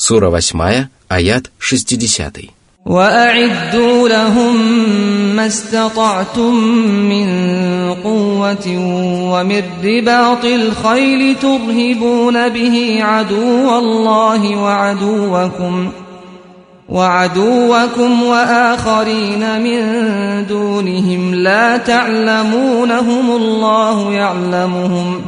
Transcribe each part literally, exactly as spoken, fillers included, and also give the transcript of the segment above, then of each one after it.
Сура восьмая, аят шестидесятый. وَأَعِدُّوا لَهُم مَّا اسْتَطَعْتُم مِّن قُوَّةٍ وَمِن رِّبَاطِ الْخَيْلِ تُرْهِبُونَ بِهِ عَدُوَّ اللَّهِ وَعَدُوَّكُمْ وَعَدُوَّكُمْ وَآخَرِينَ مِن دُونِهِمْ لَا تَعْلَمُونَهُمُ اللَّهُ يَعْلَمُهُمْ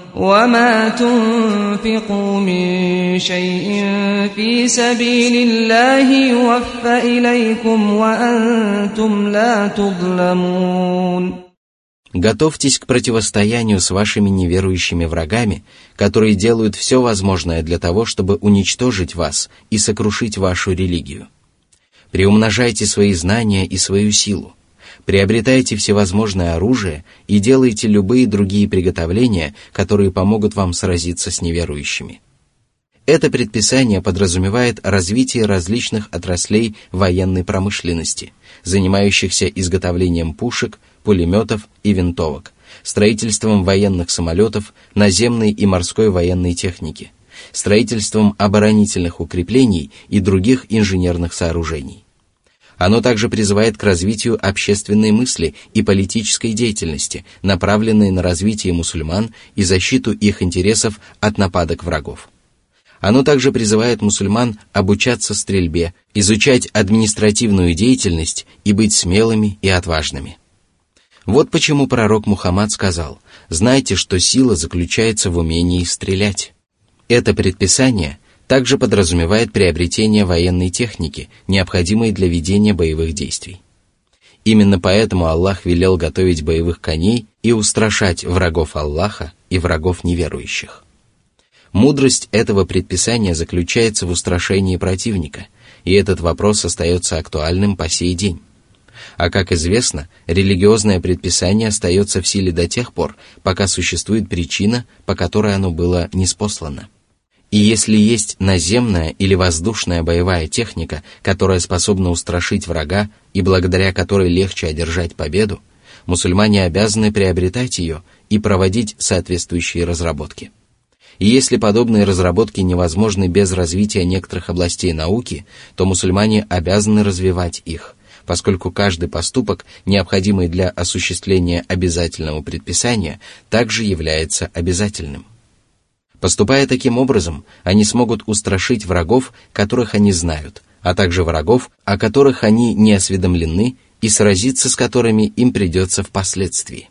وَمَا تُنفِقُوا مِن شَيْءٍ فِي سَبِيلِ اللَّهِ يُوَفَّ إِلَيْكُمْ وَأَنْتُمْ لَا تُظْلَمُونَ. Готовьтесь к противостоянию с вашими неверующими врагами, которые делают все возможное для того, чтобы уничтожить вас и сокрушить вашу религию. Приумножайте свои знания и свою силу. Приобретайте всевозможное оружие и делайте любые другие приготовления, которые помогут вам сразиться с неверующими. Это предписание подразумевает развитие различных отраслей военной промышленности, занимающихся изготовлением пушек, пулеметов и винтовок, строительством военных самолетов, наземной и морской военной техники, строительством оборонительных укреплений и других инженерных сооружений. Оно также призывает к развитию общественной мысли и политической деятельности, направленной на развитие мусульман и защиту их интересов от нападок врагов. Оно также призывает мусульман обучаться стрельбе, изучать административную деятельность и быть смелыми и отважными. Вот почему пророк Мухаммад сказал: «Знайте, что сила заключается в умении стрелять». Это предписание также подразумевает приобретение военной техники, необходимой для ведения боевых действий. Именно поэтому Аллах велел готовить боевых коней и устрашать врагов Аллаха и врагов неверующих. Мудрость этого предписания заключается в устрашении противника, и этот вопрос остается актуальным по сей день. А как известно, религиозное предписание остается в силе до тех пор, пока существует причина, по которой оно было ниспослано. И если есть наземная или воздушная боевая техника, которая способна устрашить врага и благодаря которой легче одержать победу, мусульмане обязаны приобретать ее и проводить соответствующие разработки. И если подобные разработки невозможны без развития некоторых областей науки, то мусульмане обязаны развивать их, поскольку каждый поступок, необходимый для осуществления обязательного предписания, также является обязательным. Поступая таким образом, они смогут устрашить врагов, которых они знают, а также врагов, о которых они не осведомлены, и сразиться с которыми им придется впоследствии.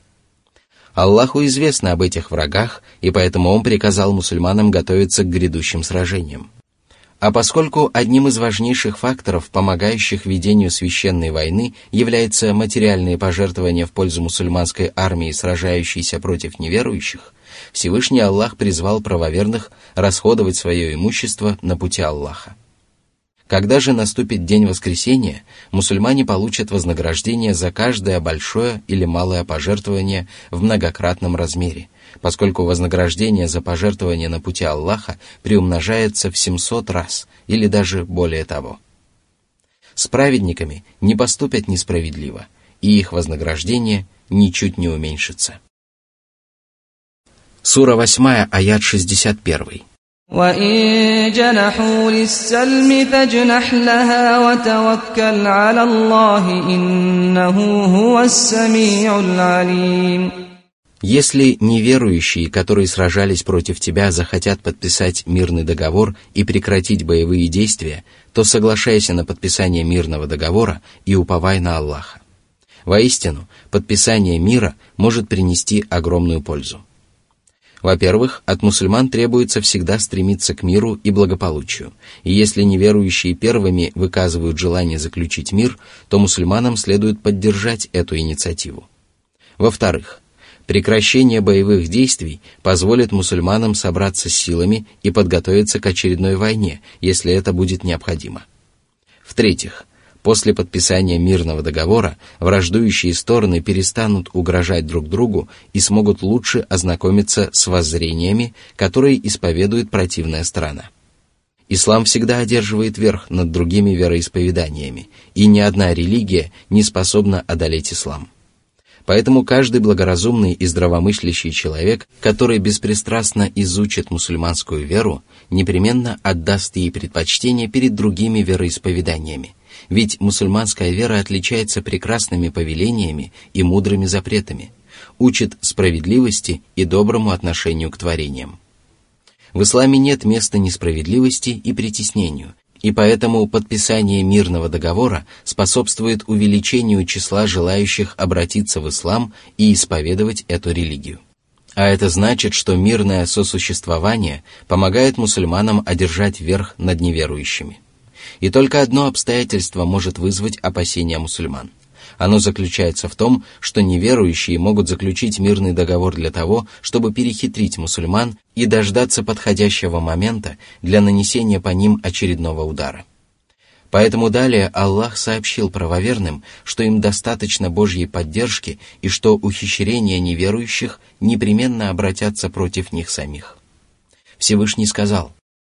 Аллаху известно об этих врагах, и поэтому Он приказал мусульманам готовиться к грядущим сражениям. А поскольку одним из важнейших факторов, помогающих ведению священной войны, является материальные пожертвования в пользу мусульманской армии, сражающейся против неверующих, Всевышний Аллах призвал правоверных расходовать свое имущество на пути Аллаха. Когда же наступит день воскресения, мусульмане получат вознаграждение за каждое большое или малое пожертвование в многократном размере, поскольку вознаграждение за пожертвование на пути Аллаха приумножается в семьсот раз или даже более того. С праведниками не поступят несправедливо, и их вознаграждение ничуть не уменьшится. Сура восьмая, аят шестьдесят первый. وَإِن جَنَحُوا لِلسَّلْمِ فَاجْنَحْ لَهَا وَتَوَكَّلْ عَلَى اللَّهِ إِنَّهُ هُوَ السَّمِيعُ الْعَلِيمُ. Если неверующие, которые сражались против тебя, захотят подписать мирный договор и прекратить боевые действия, то соглашайся на подписание мирного договора и уповай на Аллаха. Воистину, подписание мира может принести огромную пользу. Во-первых, от мусульман требуется всегда стремиться к миру и благополучию, и если неверующие первыми выказывают желание заключить мир, то мусульманам следует поддержать эту инициативу. Во-вторых, прекращение боевых действий позволит мусульманам собраться с силами и подготовиться к очередной войне, если это будет необходимо. В-третьих, после подписания мирного договора враждующие стороны перестанут угрожать друг другу и смогут лучше ознакомиться с воззрениями, которые исповедует противная сторона. Ислам всегда одерживает верх над другими вероисповеданиями, и ни одна религия не способна одолеть ислам. Поэтому каждый благоразумный и здравомыслящий человек, который беспристрастно изучит мусульманскую веру, непременно отдаст ей предпочтение перед другими вероисповеданиями, ведь мусульманская вера отличается прекрасными повелениями и мудрыми запретами, учит справедливости и доброму отношению к творениям. В исламе нет места несправедливости и притеснению, и поэтому подписание мирного договора способствует увеличению числа желающих обратиться в ислам и исповедовать эту религию. А это значит, что мирное сосуществование помогает мусульманам одержать верх над неверующими. И только одно обстоятельство может вызвать опасения мусульман. Оно заключается в том, что неверующие могут заключить мирный договор для того, чтобы перехитрить мусульман и дождаться подходящего момента для нанесения по ним очередного удара. Поэтому далее Аллах сообщил правоверным, что им достаточно Божьей поддержки и что ухищрения неверующих непременно обратятся против них самих. Всевышний сказал.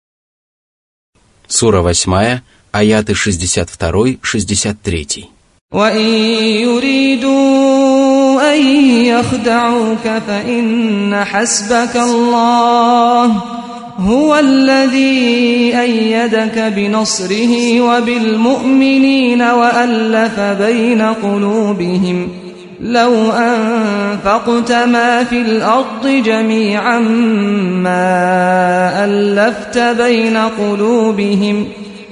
Сура восьмая, аяты шестьдесят два - шестьдесят три. وَإِن يُرِيدُوا أَن يَخْدَعُوكَ فَإِنَّ حَسْبَكَ اللَّهُ هُوَ الَّذِي أَيَّدَكَ بِنَصْرِهِ وَبِالْمُؤْمِنِينَ وَأَلَّفَ بَيْنَ قُلُوبِهِمْ لَوْ أَنفَقْتَ مَا فِي الْأَرْضِ جَمِيعًا مَا أَلَّفْتَ بَيْنَ قُلُوبِهِمْ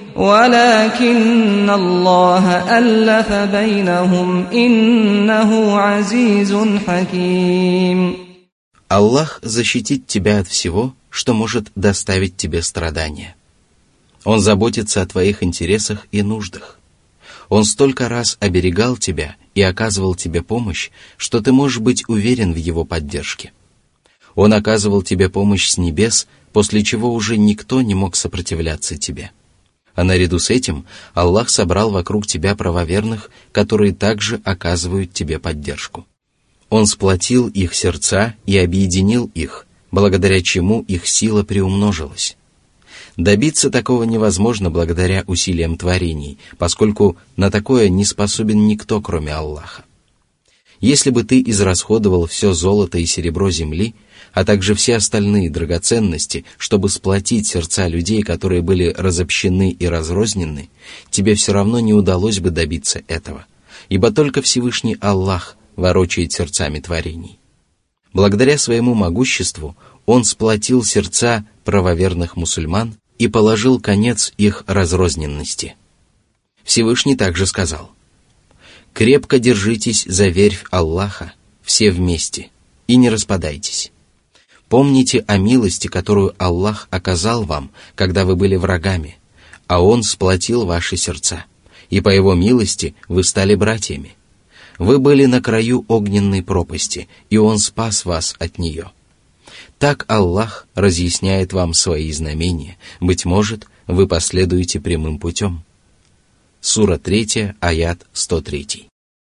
ولكن الله ألف بينهم إنه عزيز حكيم. Аллах защитит тебя от всего, что может доставить тебе страдания. Он заботится о твоих интересах и нуждах. Он столько раз оберегал тебя и оказывал тебе помощь, что ты можешь быть уверен в его поддержке. Он оказывал тебе помощь с небес, после чего уже никто не мог сопротивляться тебе. А наряду с этим Аллах собрал вокруг тебя правоверных, которые также оказывают тебе поддержку. Он сплотил их сердца и объединил их, благодаря чему их сила приумножилась. Добиться такого невозможно благодаря усилиям творений, поскольку на такое не способен никто, кроме Аллаха. Если бы ты израсходовал все золото и серебро земли, а также все остальные драгоценности, чтобы сплотить сердца людей, которые были разобщены и разрознены, тебе все равно не удалось бы добиться этого, ибо только Всевышний Аллах ворочает сердцами творений. Благодаря своему могуществу Он сплотил сердца правоверных мусульман и положил конец их разрозненности. Всевышний также сказал: «Крепко держитесь за верфь Аллаха, все вместе, и не распадайтесь. Помните о милости, которую Аллах оказал вам, когда вы были врагами, а Он сплотил ваши сердца, и по Его милости вы стали братьями. Вы были на краю огненной пропасти, и Он спас вас от нее. Так Аллах разъясняет вам свои знамения, быть может, вы последуете прямым путем». Сура третья, аят сто три.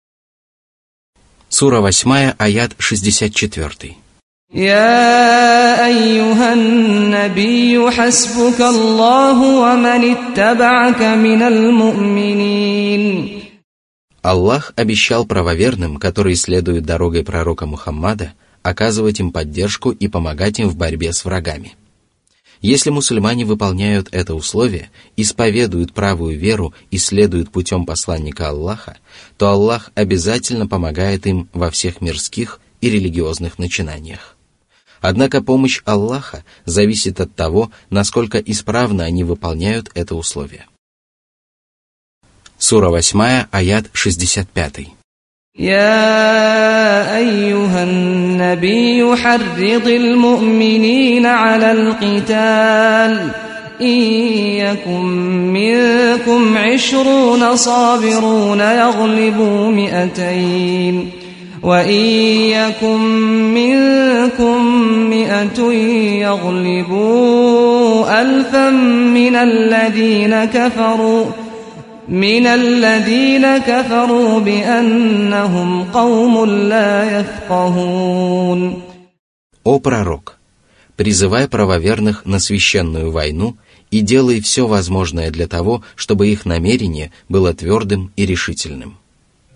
Сура восьмая, аят шестьдесят четыре. يا أيها النبي حسبك الله ومن اتبعك من المؤمنين. Аллах обещал правоверным, которые следуют дорогой пророка Мухаммада, оказывать им поддержку и помогать им в борьбе с врагами. Если мусульмане выполняют это условие, исповедуют правую веру и следуют путем посланника Аллаха, то Аллах обязательно помогает им во всех мирских и религиозных начинаниях. Однако помощь Аллаха зависит от того, насколько исправно они выполняют это условие. Сура восьмая, аят шестьдесят пять. يا أيها النبي حرض المؤمنين على القتال إن يكن منكم عشرون صابرون يغلبوا مئتين وإن يكن منكم مئة يغلبوا ألفا من الذين كفروا من الذين كفروا بأنهم قوم لا يفقهون. О пророк, призывай правоверных на священную войну и делай все возможное для того, чтобы их намерение было твердым и решительным.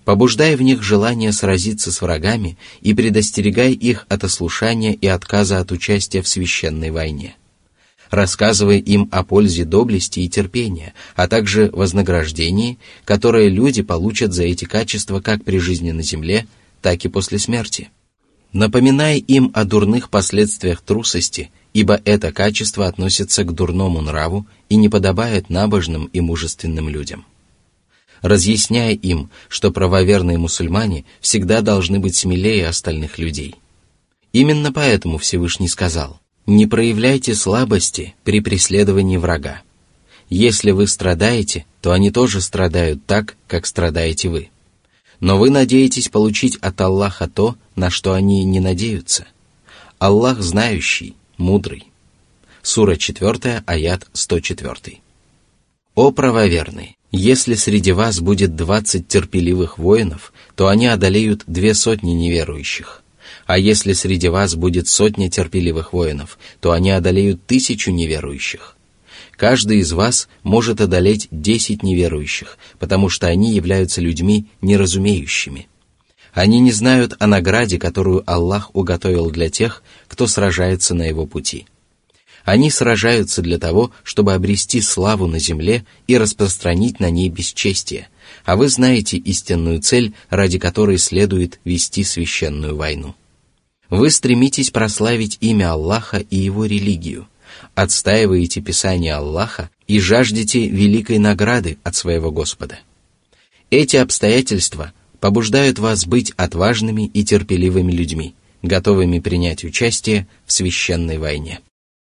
побуждай в них желание сразиться с врагами и предостерегай их от ослушания и отказа от участия в священной войне. Рассказывай им о пользе доблести и терпения, а также вознаграждении, которое люди получат за эти качества как при жизни на земле, так и после смерти. Напоминай им о дурных последствиях трусости, ибо это качество относится к дурному нраву и не подобает набожным и мужественным людям. Разъясняй им, что правоверные мусульмане всегда должны быть смелее остальных людей. Именно поэтому Всевышний сказал: «Не проявляйте слабости при преследовании врага. Если вы страдаете, то они тоже страдают так, как страдаете вы. Но вы надеетесь получить от Аллаха то, на что они не надеются. Аллах знающий, мудрый». Сура четвёртая, аят сто четыре. «О правоверные, если среди вас будет двадцать терпеливых воинов, то они одолеют две сотни неверующих. А если среди вас будет сотня терпеливых воинов, то они одолеют тысячу неверующих. Каждый из вас может одолеть десять неверующих, потому что они являются людьми неразумеющими. Они не знают о награде, которую Аллах уготовил для тех, кто сражается на его пути. Они сражаются для того, чтобы обрести славу на земле и распространить на ней бесчестие, а вы знаете истинную цель, ради которой следует вести священную войну. Вы стремитесь прославить имя Аллаха и его религию, отстаиваете Писание Аллаха и жаждете великой награды от своего Господа. Эти обстоятельства побуждают вас быть отважными и терпеливыми людьми, готовыми принять участие в священной войне.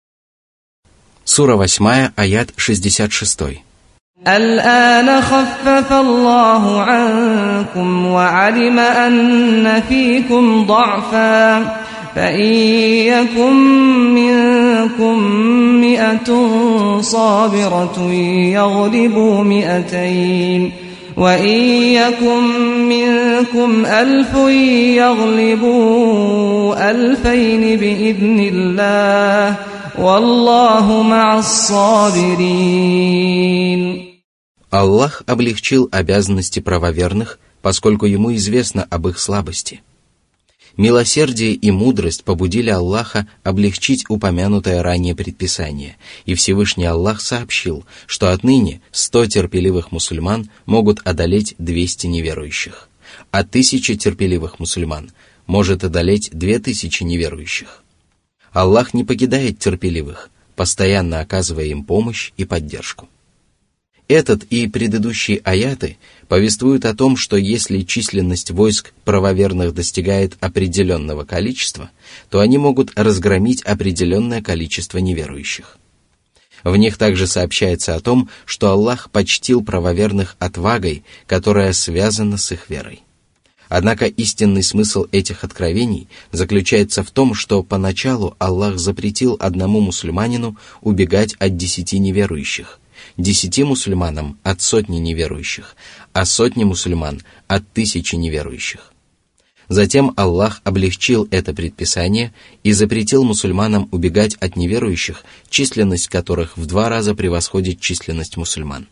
Сура восьмая, аят шестьдесят шесть. الآن خفف الله عنكم وعلم أن فيكم ضعفا فإن يكن منكم مئة صابرة يغلبوا مئتين وإن يكن منكم ألف يغلبوا ألفين بإذن الله والله مع الصابرين. Аллах облегчил обязанности правоверных, поскольку ему известно об их слабости. Милосердие и мудрость побудили Аллаха облегчить упомянутое ранее предписание, и Всевышний Аллах сообщил, что отныне сто терпеливых мусульман могут одолеть двести неверующих, а тысяча терпеливых мусульман может одолеть две тысячи неверующих. Аллах не покидает терпеливых, постоянно оказывая им помощь и поддержку. Этот и предыдущие аяты повествуют о том, что если численность войск правоверных достигает определенного количества, то они могут разгромить определенное количество неверующих. В них также сообщается о том, что Аллах почтил правоверных отвагой, которая связана с их верой. Однако истинный смысл этих откровений заключается в том, что поначалу Аллах запретил одному мусульманину убегать от десяти неверующих, десяти мусульманам от сотни неверующих, а сотни мусульман от тысячи неверующих. Затем Аллах облегчил это предписание и запретил мусульманам убегать от неверующих, численность которых в два раза превосходит численность мусульман.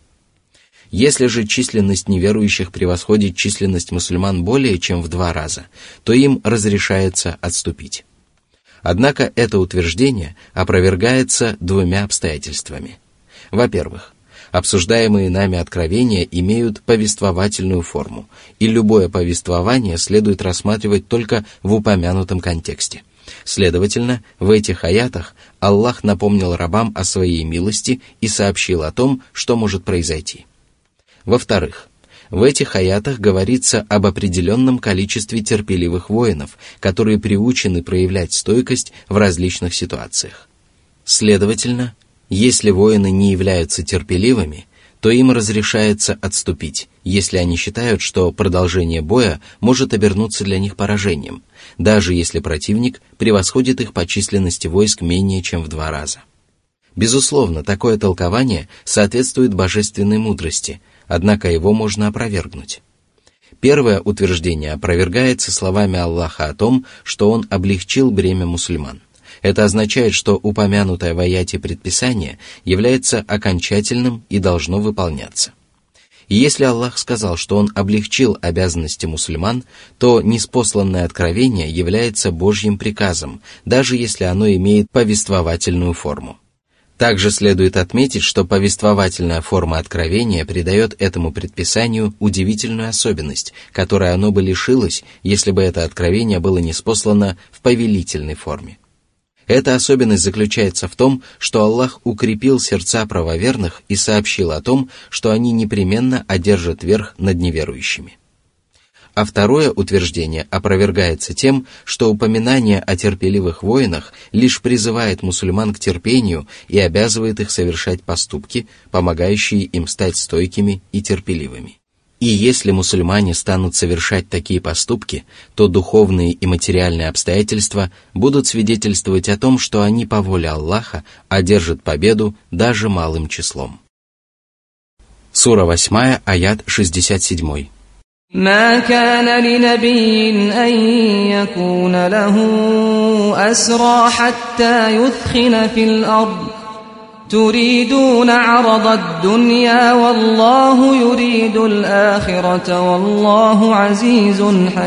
Если же численность неверующих превосходит численность мусульман более чем в два раза, то им разрешается отступить. Однако это утверждение опровергается двумя обстоятельствами. Во-первых, обсуждаемые нами откровения имеют повествовательную форму, и любое повествование следует рассматривать только в упомянутом контексте. Следовательно, в этих аятах Аллах напомнил рабам о своей милости и сообщил о том, что может произойти. Во-вторых, в этих аятах говорится об определенном количестве терпеливых воинов, которые приучены проявлять стойкость в различных ситуациях. Следовательно, если воины не являются терпеливыми, то им разрешается отступить, если они считают, что продолжение боя может обернуться для них поражением, даже если противник превосходит их по численности войск менее чем в два раза. Безусловно, такое толкование соответствует божественной мудрости, однако его можно опровергнуть. Первое утверждение опровергается словами Аллаха о том, что Он облегчил бремя мусульман. Это означает, что упомянутое в аяте предписание является окончательным и должно выполняться. И если Аллах сказал, что Он облегчил обязанности мусульман, то ниспосланное откровение является Божьим приказом, даже если оно имеет повествовательную форму. Также следует отметить, что повествовательная форма откровения придает этому предписанию удивительную особенность, которой оно бы лишилось, если бы это откровение было ниспослано в повелительной форме. Эта особенность заключается в том, что Аллах укрепил сердца правоверных и сообщил о том, что они непременно одержат верх над неверующими. А второе утверждение опровергается тем, что упоминание о терпеливых воинах лишь призывает мусульман к терпению и обязывает их совершать поступки, помогающие им стать стойкими и терпеливыми. И если мусульмане станут совершать такие поступки, то духовные и материальные обстоятельства будут свидетельствовать о том, что они по воле Аллаха одержат победу даже малым числом. Сура восьмая, аят шестьдесят семь. ما كان لنبي أن يكون له أسرى حتى يثخن في الأرض تريدون عرض الدنيا والله يريد الآخرة والله عزيز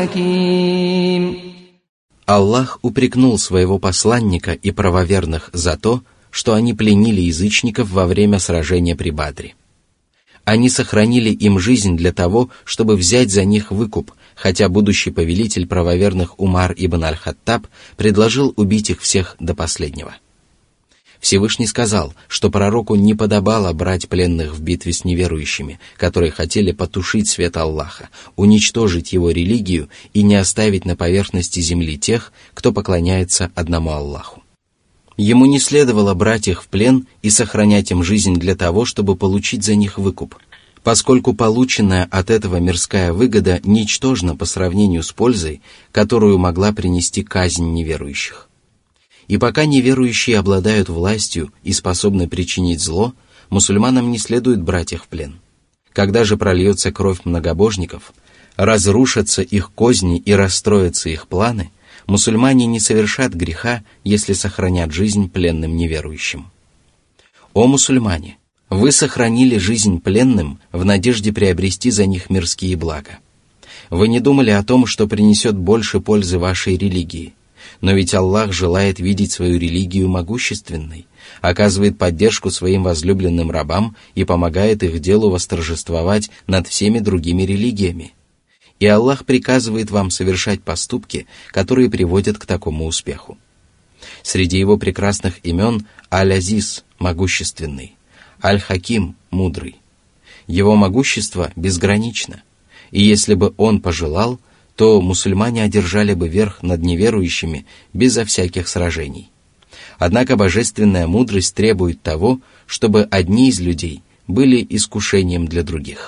حكيم. Аллах упрекнул своего посланника и правоверных за то, что они пленили язычников во время сражения при Бадре. Они сохранили им жизнь для того, чтобы взять за них выкуп, хотя будущий повелитель правоверных Умар ибн аль-Хаттаб предложил убить их всех до последнего. Всевышний сказал, что пророку не подобало брать пленных в битве с неверующими, которые хотели потушить свет Аллаха, уничтожить его религию и не оставить на поверхности земли тех, кто поклоняется одному Аллаху. Ему не следовало брать их в плен и сохранять им жизнь для того, чтобы получить за них выкуп, поскольку полученная от этого мирская выгода ничтожна по сравнению с пользой, которую могла принести казнь неверующих. И пока неверующие обладают властью и способны причинить зло, мусульманам не следует брать их в плен. Когда же прольется кровь многобожников, разрушатся их козни и расстроятся их планы, мусульмане не совершат греха, если сохранят жизнь пленным неверующим. О мусульмане! Вы сохранили жизнь пленным в надежде приобрести за них мирские блага. Вы не думали о том, что принесет больше пользы вашей религии, но ведь Аллах желает видеть свою религию могущественной, оказывает поддержку своим возлюбленным рабам и помогает их делу восторжествовать над всеми другими религиями. И Аллах приказывает вам совершать поступки, которые приводят к такому успеху. Среди его прекрасных имен Аль-Азиз – могущественный, Аль-Хаким – мудрый. Его могущество безгранично, и если бы он пожелал, то мусульмане одержали бы верх над неверующими безо всяких сражений. Однако божественная мудрость требует того, чтобы одни из людей были искушением для других.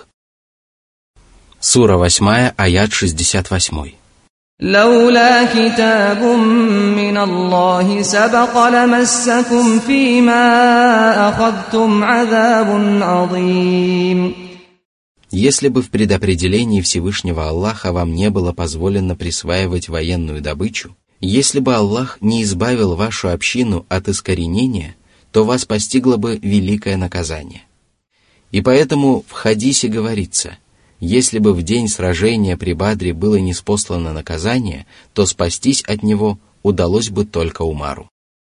Сура восьмая, аят шестьдесят восемь. لولا كتاب من الله سبق لمسكم فيما أخذتم عذاب عظيم. Если бы в предопределении Всевышнего Аллаха вам не было позволено присваивать военную добычу, если бы Аллах не избавил вашу общину от искоренения, то вас постигло бы великое наказание. И поэтому в хадисе говорится: если бы в день сражения при Бадре было ниспослано наказание, то спастись от него удалось бы только Умару.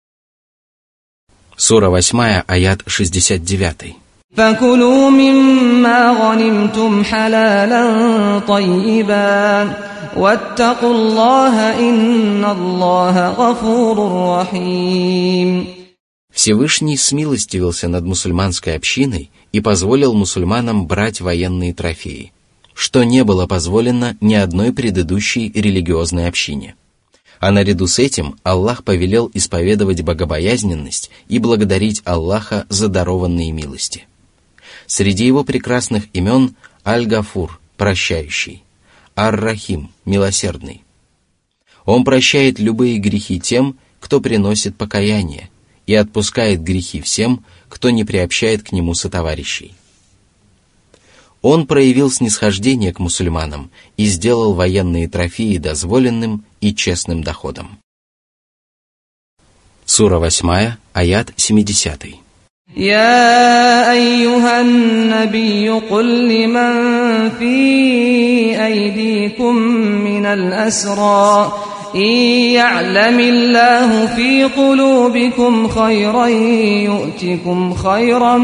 Сура восьмая, аят шестьдесят девять. فكلوا مما غنمتم حلالا طيبا واتقوا الله إن الله غفور رحيم. Всевышний смилостивился над мусульманской общиной и позволил мусульманам брать военные трофеи, что не было позволено ни одной предыдущей религиозной общине. А наряду с этим Аллах повелел исповедовать богобоязненность и благодарить Аллаха за дарованные милости. Среди его прекрасных имен Аль-Гафур – прощающий, Ар-Рахим – милосердный. Он прощает любые грехи тем, кто приносит покаяние, и отпускает грехи всем, кто не приобщает к нему сотоварищей. Он проявил снисхождение к мусульманам и сделал военные трофеи дозволенным и честным доходом. Сура восьмая, аят семидесятый. يا أيها النبي قل لمن في أيديكم من الأسرى إن يعلم الله في قلوبكم خيرا يؤتكم خيرا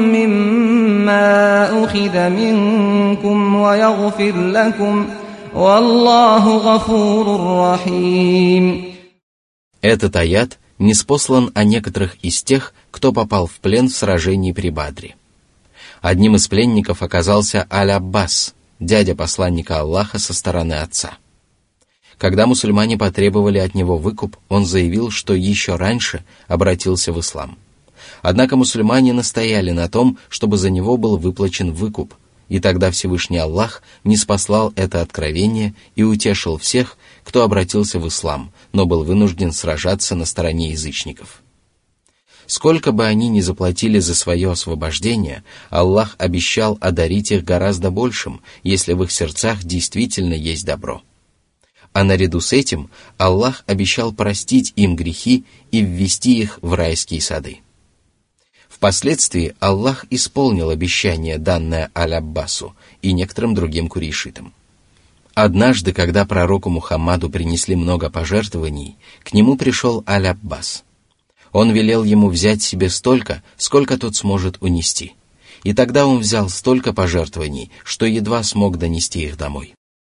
مما أخذ منكم ويغفر لكم والله غفور رحيم. Этот аят ниспослан о некоторых из тех, кто попал в плен в сражении при Бадре. Одним из пленников оказался Аль-Аббас, дядя посланника Аллаха со стороны отца. Когда мусульмане потребовали от него выкуп, он заявил, что еще раньше обратился в ислам. Однако мусульмане настояли на том, чтобы за него был выплачен выкуп, и тогда Всевышний Аллах ниспослал это откровение и утешил всех, кто обратился в ислам, но был вынужден сражаться на стороне язычников. Сколько бы они ни заплатили за свое освобождение, Аллах обещал одарить их гораздо большим, если в их сердцах действительно есть добро. А наряду с этим Аллах обещал простить им грехи и ввести их в райские сады. Впоследствии Аллах исполнил обещание, данное Аль-Аббасу и некоторым другим курейшитам. Однажды, когда пророку Мухаммаду принесли много пожертвований, к нему пришел Аль-Аббас. Он велел ему взять себе столько, сколько тот сможет унести. И тогда он взял столько пожертвований, что едва смог донести их домой.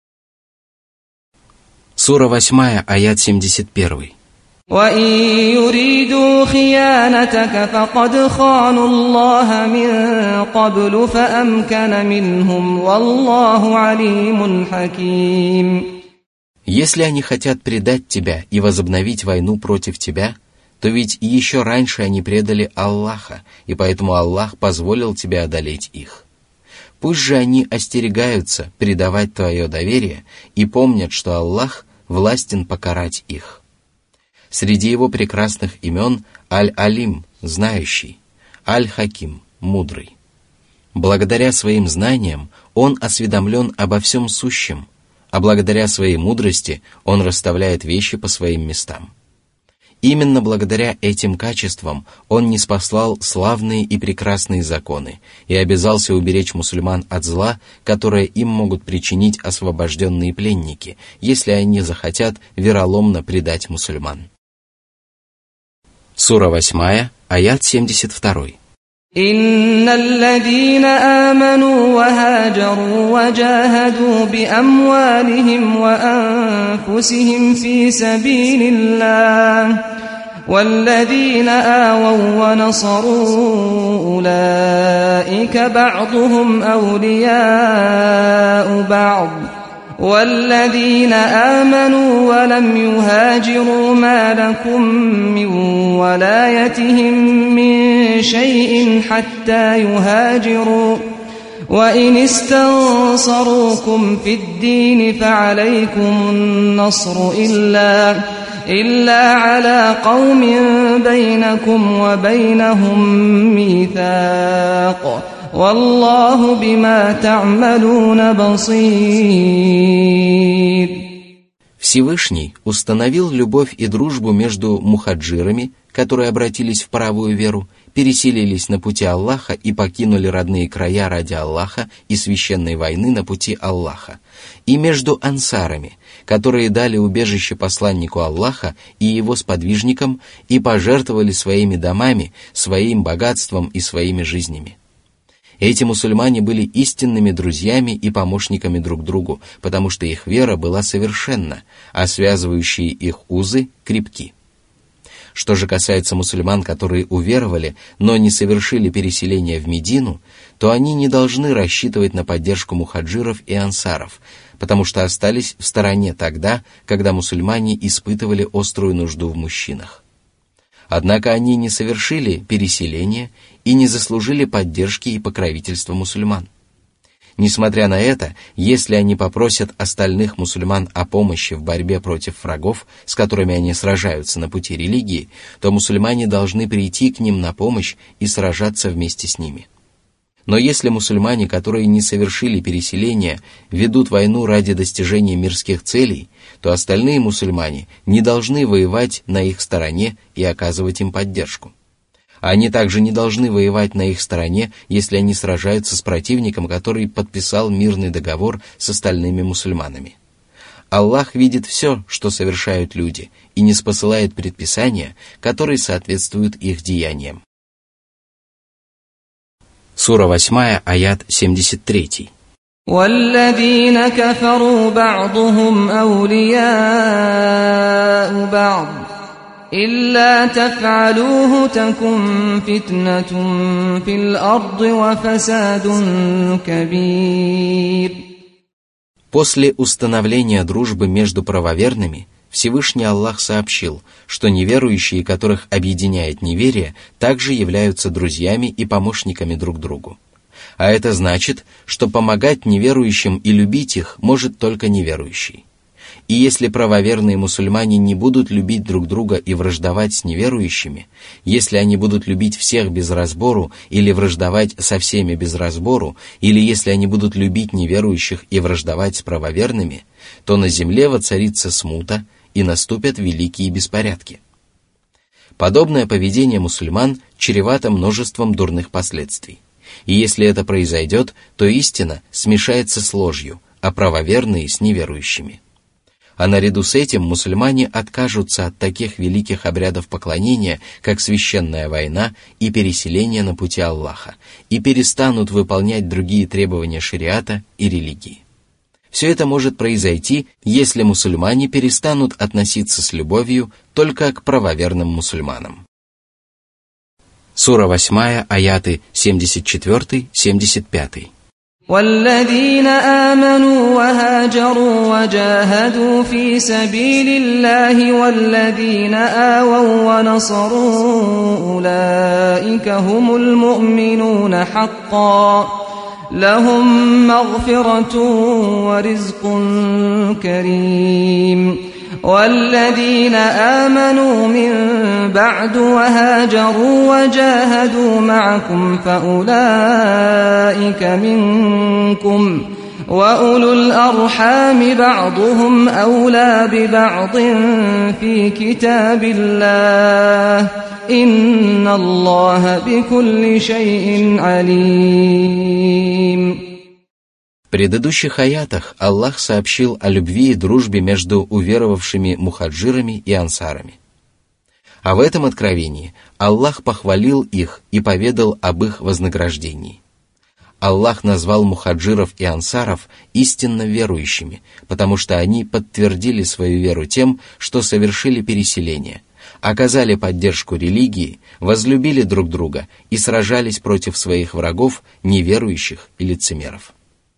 Сура восьмая, аят семьдесят один. وَإِن يُرِيدُوا خِيَانَتَكَ فَقَدْ خَانُوا اللَّهَ مِن قَبْلُ فَأَمْكَنَ مِنْهُمْ وَاللَّهُ عَلِيمٌ حَكِيمٌ. Если они хотят предать тебя и возобновить войну против тебя, то ведь еще раньше они предали Аллаха, и поэтому Аллах позволил тебе одолеть их. Пусть же они остерегаются предавать твое доверие и помнят, что Аллах властен покарать их. Среди его прекрасных имен Аль-Алим – знающий, Аль-Хаким – мудрый. Благодаря своим знаниям он осведомлен обо всем сущем, а благодаря своей мудрости он расставляет вещи по своим местам. Именно благодаря этим качествам он ниспослал славные и прекрасные законы и обязался уберечь мусульман от зла, которое им могут причинить освобожденные пленники, если они захотят вероломно предать мусульман. Сура восьмая, аят семьдесят два. إن الذين آمنوا وهاجروا وجاهدوا بأموالهم وأنفسهم في سبيل الله والذين آووا ونصروا أولئك بعضهم أولياء بعض والذين آمنوا ولم يهاجروا ما لكم من ولايتهم من شيء حتى يهاجروا وإن استنصروكم في الدين فعليكم النصر إلا إلا على قوم بينكم وبينهم ميثاق والله بما تعملون بصير. Всевышний установил любовь и дружбу между мухаджирами, которые обратились в правую веру, переселились на пути Аллаха и покинули родные края ради Аллаха и священной войны на пути Аллаха, и между ансарами, которые дали убежище посланнику Аллаха и его сподвижникам и пожертвовали своими домами, своим богатством и своими жизнями. Эти мусульмане были истинными друзьями и помощниками друг другу, потому что их вера была совершенна, а связывающие их узы крепки. Что же касается мусульман, которые уверовали, но не совершили переселение в Медину, то они не должны рассчитывать на поддержку мухаджиров и ансаров, потому что остались в стороне тогда, когда мусульмане испытывали острую нужду в мужчинах. Однако они не совершили переселение и не заслужили поддержки и покровительства мусульман. Несмотря на это, если они попросят остальных мусульман о помощи в борьбе против врагов, с которыми они сражаются на пути религии, то мусульмане должны прийти к ним на помощь и сражаться вместе с ними. Но если мусульмане, которые не совершили переселение, ведут войну ради достижения мирских целей, то остальные мусульмане не должны воевать на их стороне и оказывать им поддержку. Они также не должны воевать на их стороне, если они сражаются с противником, который подписал мирный договор с остальными мусульманами. Аллах видит все, что совершают люди, и ниспосылает предписания, которые соответствуют их деяниям. Сура восьмая, аят семьдесят три. وَالَّذِينَ كَفَرُوا بَعْضُهُمْ أَوْلِيَاءُ بَعْضٍ إِلَّا تَفْعَلُوهُ تَكُنْ فِتْنَةٌ فِي الْأَرْضِ وَفَسَادٌ كَبِيرٌ. После установления дружбы между правоверными, Всевышний Аллах сообщил, что неверующие, которых объединяет неверие, также являются друзьями и помощниками друг другу. А это значит, что помогать неверующим и любить их может только неверующий. И если правоверные мусульмане не будут любить друг друга и враждовать с неверующими, если они будут любить всех без разбору или враждовать со всеми без разбору, или если они будут любить неверующих и враждовать с правоверными, то на земле воцарится смута и наступят великие беспорядки. Подобное поведение мусульман чревато множеством дурных последствий. И если это произойдет, то истина смешается с ложью, а правоверные с неверующими. А наряду с этим мусульмане откажутся от таких великих обрядов поклонения, как священная война и переселение на пути Аллаха, и перестанут выполнять другие требования шариата и религии. Все это может произойти, если мусульмане перестанут относиться с любовью только к правоверным мусульманам. Сура восьмая, аяты семьдесят четыре — семьдесят пять. والذين آمنوا وهاجروا وجاهدوا في سبيل الله والذين آووا ونصروا أولئك هم المؤمنون حقا لهم مغفرة ورزق كريم والذين آمنوا من بعد وهاجروا وجاهدوا معكم فأولئك منكم وأولو الأرحام بعضهم أولى ببعض في كتاب الله إن الله بكل شيء عليم. В предыдущих аятах Аллах сообщил о любви и дружбе между уверовавшими мухаджирами и ансарами. А в этом откровении Аллах похвалил их и поведал об их вознаграждении. Аллах назвал мухаджиров и ансаров истинно верующими, потому что они подтвердили свою веру тем, что совершили переселение, оказали поддержку религии, возлюбили друг друга и сражались против своих врагов, неверующих и лицемеров.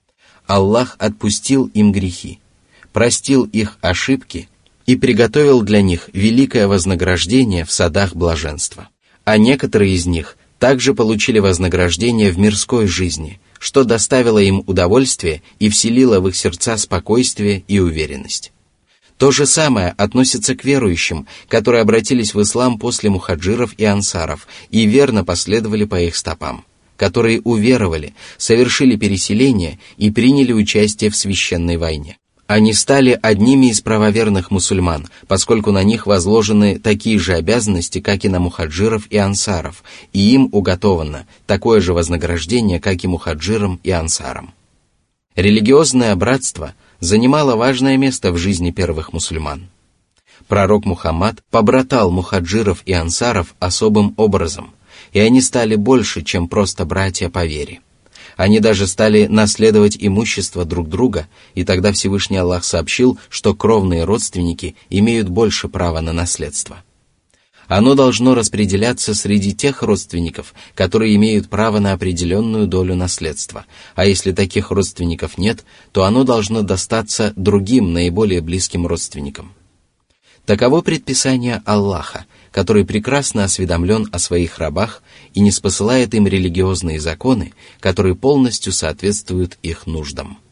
Аллах отпустил им грехи, простил их ошибки и приготовил для них великое вознаграждение в садах блаженства. А некоторые из них также получили вознаграждение в мирской жизни, что доставило им удовольствие и вселило в их сердца спокойствие и уверенность. То же самое относится к верующим, которые обратились в ислам после мухаджиров и ансаров и верно последовали по их стопам, которые уверовали, совершили переселение и приняли участие в священной войне. Они стали одними из правоверных мусульман, поскольку на них возложены такие же обязанности, как и на мухаджиров и ансаров, и им уготовано такое же вознаграждение, как и мухаджирам и ансарам. Религиозное братство занимало важное место в жизни первых мусульман. Пророк Мухаммад побратал мухаджиров и ансаров особым образом, и они стали больше, чем просто братья по вере. Они даже стали наследовать имущество друг друга, и тогда Всевышний Аллах сообщил, что кровные родственники имеют больше права на наследство. Оно должно распределяться среди тех родственников, которые имеют право на определенную долю наследства, а если таких родственников нет, то оно должно достаться другим, наиболее близким родственникам. Таково предписание Аллаха, который прекрасно осведомлен о своих рабах и ниспосылает им религиозные законы, которые полностью соответствуют их нуждам.